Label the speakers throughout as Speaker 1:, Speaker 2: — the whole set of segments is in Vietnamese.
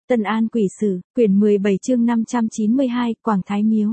Speaker 1: Tân An Quỷ Sử, quyển 17 chương 592, Quảng Thái Miếu.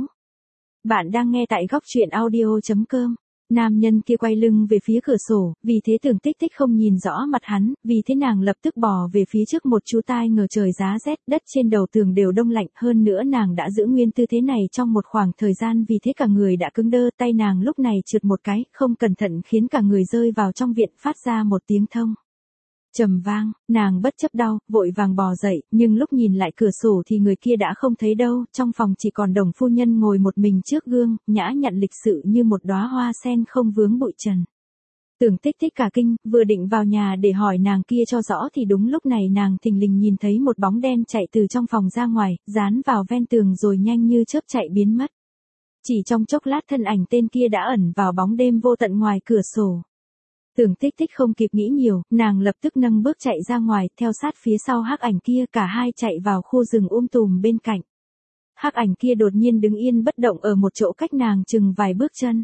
Speaker 1: Bạn đang nghe tại góc truyện audio.com. Nam nhân kia quay lưng về phía cửa sổ, vì thế Tưởng Tích Tích không nhìn rõ mặt hắn, vì thế nàng lập tức bò về phía trước một chú tai ngờ trời giá rét, đất trên đầu tường đều đông lạnh, hơn nữa nàng đã giữ nguyên tư thế này trong một khoảng thời gian, vì thế cả người đã cứng đơ, tay nàng lúc này trượt một cái, không cẩn thận khiến cả người rơi vào trong viện, phát ra một tiếng thông trầm vang, nàng bất chấp đau, vội vàng bò dậy, nhưng lúc nhìn lại cửa sổ thì người kia đã không thấy đâu, trong phòng chỉ còn Đồng phu nhân ngồi một mình trước gương, nhã nhặn lịch sự như một đóa hoa sen không vướng bụi trần. Tưởng Tích Tích cả kinh, vừa định vào nhà để hỏi nàng kia cho rõ thì đúng lúc này nàng thình lình nhìn thấy một bóng đen chạy từ trong phòng ra ngoài, dán vào ven tường rồi nhanh như chớp chạy biến mất. Chỉ trong chốc lát thân ảnh tên kia đã ẩn vào bóng đêm vô tận ngoài cửa sổ. Tưởng Tích Tích không kịp nghĩ nhiều, nàng lập tức nâng bước chạy ra ngoài, theo sát phía sau hắc ảnh kia, cả hai chạy vào khu rừng tùm bên cạnh. Hắc ảnh kia đột nhiên đứng yên bất động ở một chỗ cách nàng chừng vài bước chân.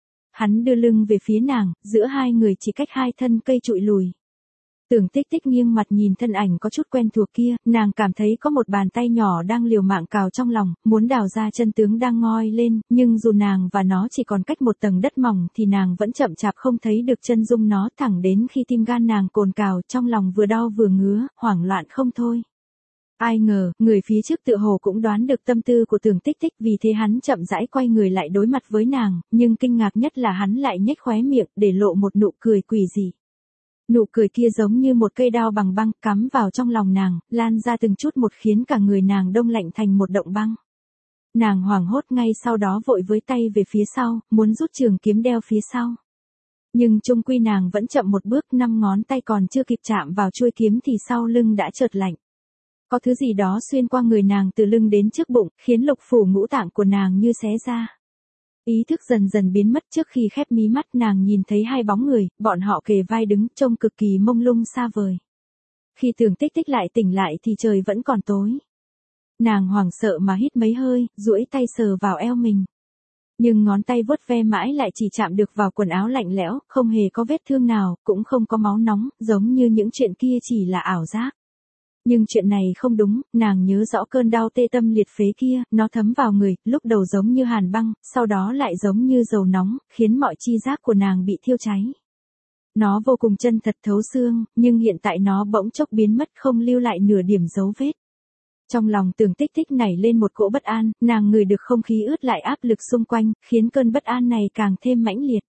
Speaker 1: Hắn đưa lưng về phía nàng, giữa hai người chỉ cách hai thân cây trụi lùi. Tưởng Tích Tích nghiêng mặt nhìn thân ảnh có chút quen thuộc kia, nàng cảm thấy có một bàn tay nhỏ đang liều mạng cào trong lòng, muốn đào ra chân tướng đang ngoi lên, nhưng dù nàng và nó chỉ còn cách một tầng đất mỏng thì nàng vẫn chậm chạp không thấy được chân dung nó, thẳng đến khi tim gan nàng cồn cào, trong lòng vừa đau vừa ngứa, hoảng loạn không thôi. Ai ngờ, người phía trước tựa hồ cũng đoán được tâm tư của Tưởng Tích Tích, vì thế hắn chậm rãi quay người lại đối mặt với nàng, nhưng kinh ngạc nhất là hắn lại nhếch khóe miệng để lộ một nụ cười quỷ dị. Nụ cười kia giống như một cây đao bằng băng cắm vào trong lòng nàng, lan ra từng chút một khiến cả người nàng đông lạnh thành một động băng. Nàng hoảng hốt ngay sau đó vội với tay về phía sau, muốn rút trường kiếm đeo phía sau. Nhưng chung quy nàng vẫn chậm một bước, 5 ngón tay còn chưa kịp chạm vào chuôi kiếm thì sau lưng đã chợt lạnh. Có thứ gì đó xuyên qua người nàng từ lưng đến trước bụng, khiến lục phủ ngũ tạng của nàng như xé ra. Ý thức dần dần biến mất, trước khi khép mí mắt nàng nhìn thấy hai bóng người, bọn họ kề vai đứng, trông cực kỳ mông lung xa vời. Khi Tưởng Tích Tích lại tỉnh lại thì trời vẫn còn tối. Nàng hoảng sợ mà hít mấy hơi, duỗi tay sờ vào eo mình. Nhưng ngón tay vuốt ve mãi lại chỉ chạm được vào quần áo lạnh lẽo, không hề có vết thương nào, cũng không có máu nóng, giống như những chuyện kia chỉ là ảo giác. Nhưng chuyện này không đúng, nàng nhớ rõ cơn đau tê tâm liệt phế kia, nó thấm vào người, lúc đầu giống như hàn băng, sau đó lại giống như dầu nóng, khiến mọi chi giác của nàng bị thiêu cháy. Nó vô cùng chân thật thấu xương, nhưng hiện tại nó bỗng chốc biến mất, không lưu lại nửa điểm dấu vết. Trong lòng Tưởng Tích Tích nảy lên một cỗ bất an, nàng ngửi được không khí ướt lại áp lực xung quanh, khiến cơn bất an này càng thêm mãnh liệt.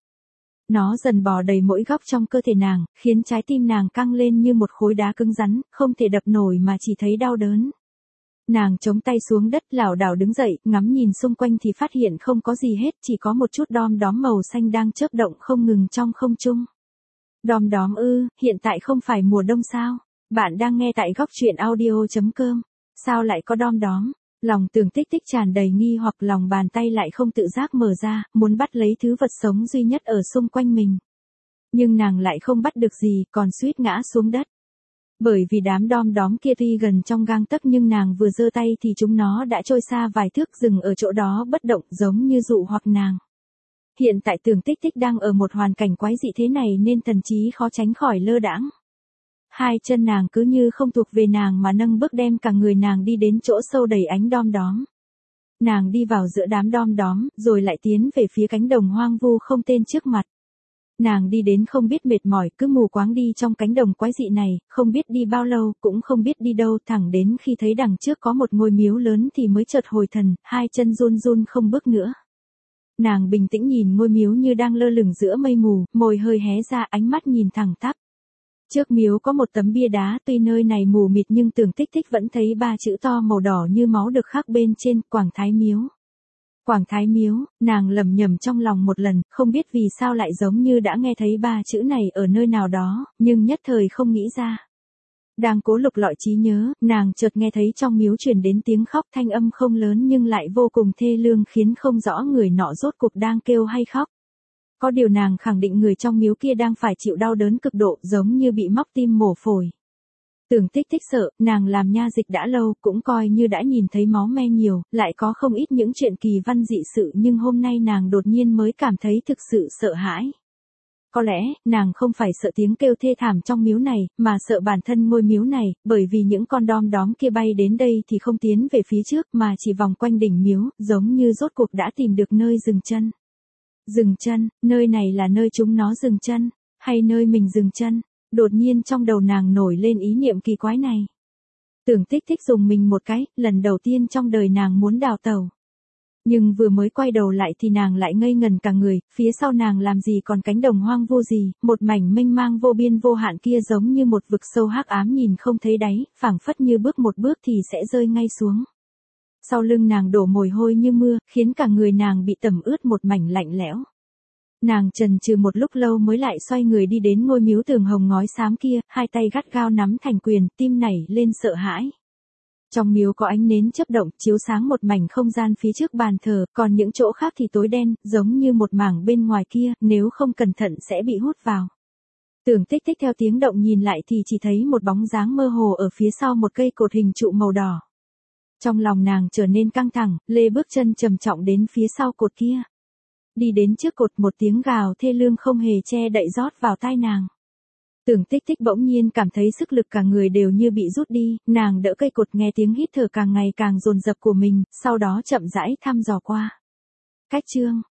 Speaker 1: Nó dần bò đầy mỗi góc trong cơ thể nàng, khiến trái tim nàng căng lên như một khối đá cứng rắn, không thể đập nổi mà chỉ thấy đau đớn. Nàng chống tay xuống đất, lảo đảo đứng dậy, ngắm nhìn xung quanh thì phát hiện không có gì hết, chỉ có một chút đom đóm màu xanh đang chớp động không ngừng trong không trung. Đom đóm ư, hiện tại không phải mùa đông sao? Bạn đang nghe tại góc truyện audio.com. Sao lại có đom đóm? Lòng Tưởng Tích Tích tràn đầy nghi hoặc, lòng bàn tay lại không tự giác mở ra, muốn bắt lấy thứ vật sống duy nhất ở xung quanh mình. Nhưng nàng lại không bắt được gì, còn suýt ngã xuống đất. Bởi vì đám đom đóm kia tuy gần trong gang tấc nhưng nàng vừa giơ tay thì chúng nó đã trôi xa vài thước, dừng ở chỗ đó bất động, giống như dụ hoặc nàng. Hiện tại Tưởng Tích Tích đang ở một hoàn cảnh quái dị thế này nên thần trí khó tránh khỏi lơ đãng. Hai chân nàng cứ như không thuộc về nàng mà nâng bước đem cả người nàng đi đến chỗ sâu đầy ánh đom đóm. Nàng đi vào giữa đám đom đóm, rồi lại tiến về phía cánh đồng hoang vu không tên trước mặt. Nàng đi đến không biết mệt mỏi, cứ mù quáng đi trong cánh đồng quái dị này, không biết đi bao lâu, cũng không biết đi đâu, thẳng đến khi thấy đằng trước có một ngôi miếu lớn thì mới chợt hồi thần, hai chân run run không bước nữa. Nàng bình tĩnh nhìn ngôi miếu như đang lơ lửng giữa mây mù, môi hơi hé ra, ánh mắt nhìn thẳng tắp. Trước miếu có một tấm bia đá, tuy nơi này mù mịt nhưng Tưởng Tích Tích vẫn thấy 3 chữ to màu đỏ như máu được khắc bên trên, Quảng Thái Miếu. Quảng Thái Miếu, nàng lẩm nhẩm trong lòng một lần, không biết vì sao lại giống như đã nghe thấy 3 chữ này ở nơi nào đó, nhưng nhất thời không nghĩ ra. Đang cố lục lọi trí nhớ, nàng chợt nghe thấy trong miếu truyền đến tiếng khóc, thanh âm không lớn nhưng lại vô cùng thê lương, khiến không rõ người nọ rốt cuộc đang kêu hay khóc. Có điều nàng khẳng định người trong miếu kia đang phải chịu đau đớn cực độ, giống như bị móc tim mổ phổi. Tưởng Tích Tích sợ, nàng làm nha dịch đã lâu, cũng coi như đã nhìn thấy máu me nhiều, lại có không ít những chuyện kỳ văn dị sự, nhưng hôm nay nàng đột nhiên mới cảm thấy thực sự sợ hãi. Có lẽ, nàng không phải sợ tiếng kêu thê thảm trong miếu này, mà sợ bản thân ngôi miếu này, bởi vì những con đom đóm kia bay đến đây thì không tiến về phía trước mà chỉ vòng quanh đỉnh miếu, giống như rốt cuộc đã tìm được nơi dừng chân. Dừng chân, nơi này là nơi chúng nó dừng chân, hay nơi mình dừng chân? Đột nhiên trong đầu nàng nổi lên ý niệm kỳ quái này. Tưởng Tích Tích dùng mình một cái, lần đầu tiên trong đời nàng muốn đào tẩu. Nhưng vừa mới quay đầu lại thì nàng lại ngây ngần cả người, phía sau nàng làm gì còn cánh đồng hoang vô gì, một mảnh mênh mang vô biên vô hạn kia giống như một vực sâu hắc ám nhìn không thấy đáy, phảng phất như bước một bước thì sẽ rơi ngay xuống. Sau lưng nàng đổ mồ hôi như mưa, khiến cả người nàng bị tẩm ướt một mảnh lạnh lẽo. Nàng chần chừ một lúc lâu mới lại xoay người đi đến ngôi miếu tường hồng ngói xám kia, hai tay gắt gao nắm thành quyền, tim nảy lên sợ hãi. Trong miếu có ánh nến chớp động, chiếu sáng một mảnh không gian phía trước bàn thờ, còn những chỗ khác thì tối đen, giống như một mảng bên ngoài kia, nếu không cẩn thận sẽ bị hút vào. Tưởng Tích Tích theo tiếng động nhìn lại thì chỉ thấy một bóng dáng mơ hồ ở phía sau một cây cột hình trụ màu đỏ. Trong lòng nàng trở nên căng thẳng, lê bước chân trầm trọng đến phía sau cột kia. Đi đến trước cột, một tiếng gào thê lương không hề che đậy rót vào tai nàng. Tưởng Tích Tích bỗng nhiên cảm thấy sức lực cả người đều như bị rút đi, nàng đỡ cây cột nghe tiếng hít thở càng ngày càng dồn dập của mình, sau đó chậm rãi thăm dò qua. Cách chương